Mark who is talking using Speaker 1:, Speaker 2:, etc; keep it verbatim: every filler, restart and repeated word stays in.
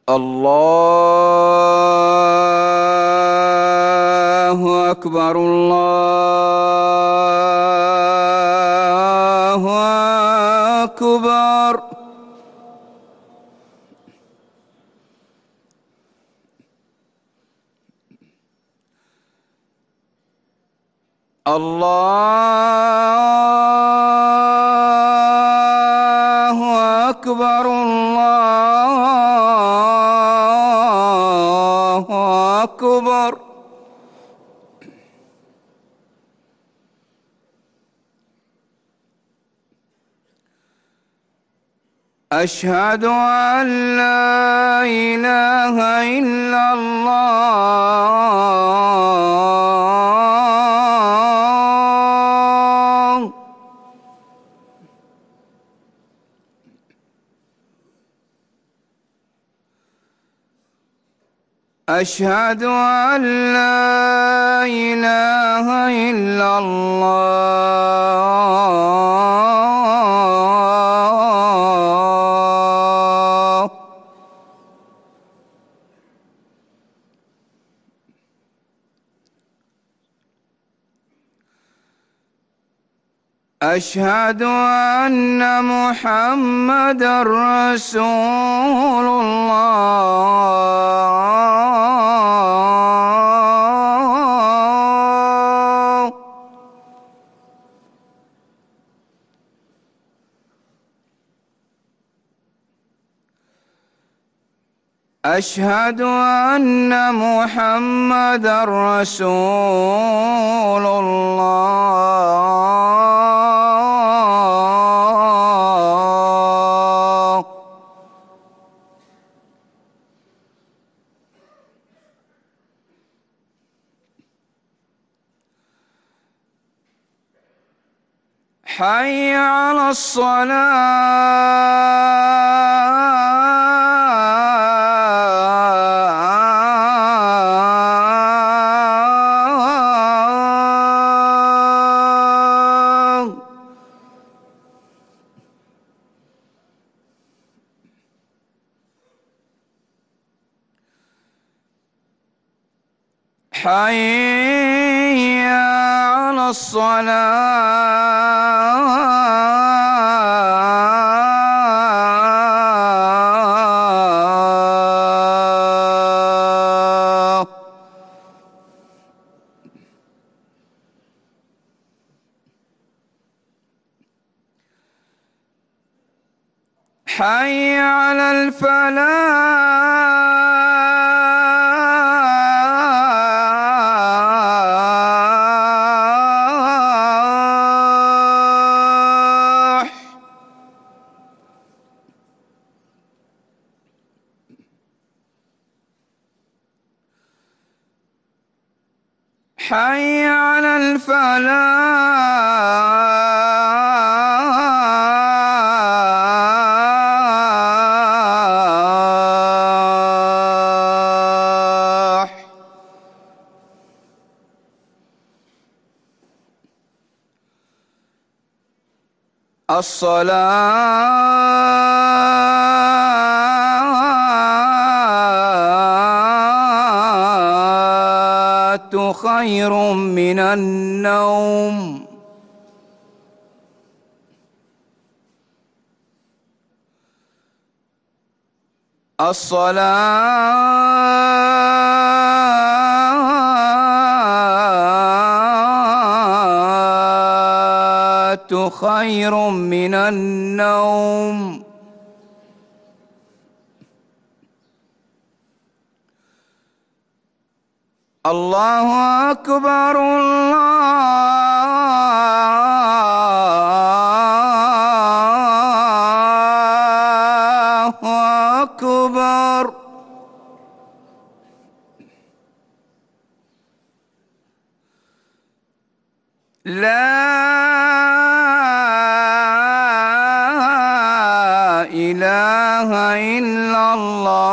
Speaker 1: الله أكبر الله أكبر. الله أكبر الله أكبر. أشهد أن لا إله إلا الله. أشهد أن لا إله إلا الله. أشهد أن محمدًا رسول الله. أشهد أن محمدًا رسول الله. حي على الصلاة. حي على الصلاة. حي على الفلاح. حي على الفلاح. الصلاة خير من النوم. الصلاة خير من النوم. الله أكبر الله أكبر. لا إله إلا الله.